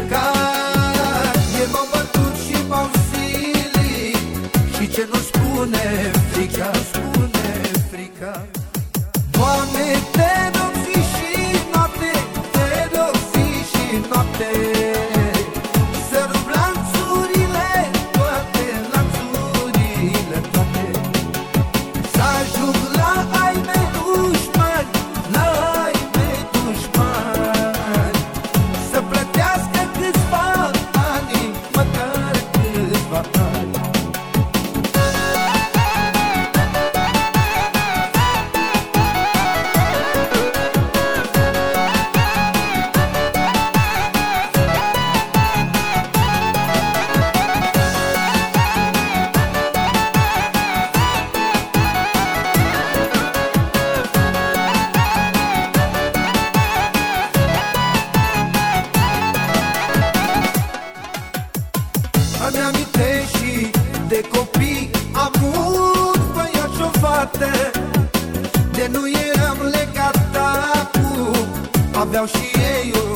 plecat. Ei m-au bătut și m-au silit, și ce nu spune frica, spune frica. Doamne, te rog zi și noapte, te rog zi și noapte, să rup lanțurile toate, lanțurile toate, să ajung la ai mei dușmani, la ai mei dușmani, să plătească câțiva ani, măcar câțiva ani. Îmi amintesc și de copii, am mulți băiați și o fată, de nu eram legat acum, aveau și ei o